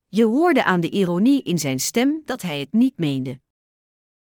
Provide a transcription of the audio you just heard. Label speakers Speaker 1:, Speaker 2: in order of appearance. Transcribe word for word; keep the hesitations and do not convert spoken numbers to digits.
Speaker 1: Je hoorde aan de ironie in zijn stem dat hij het niet meende.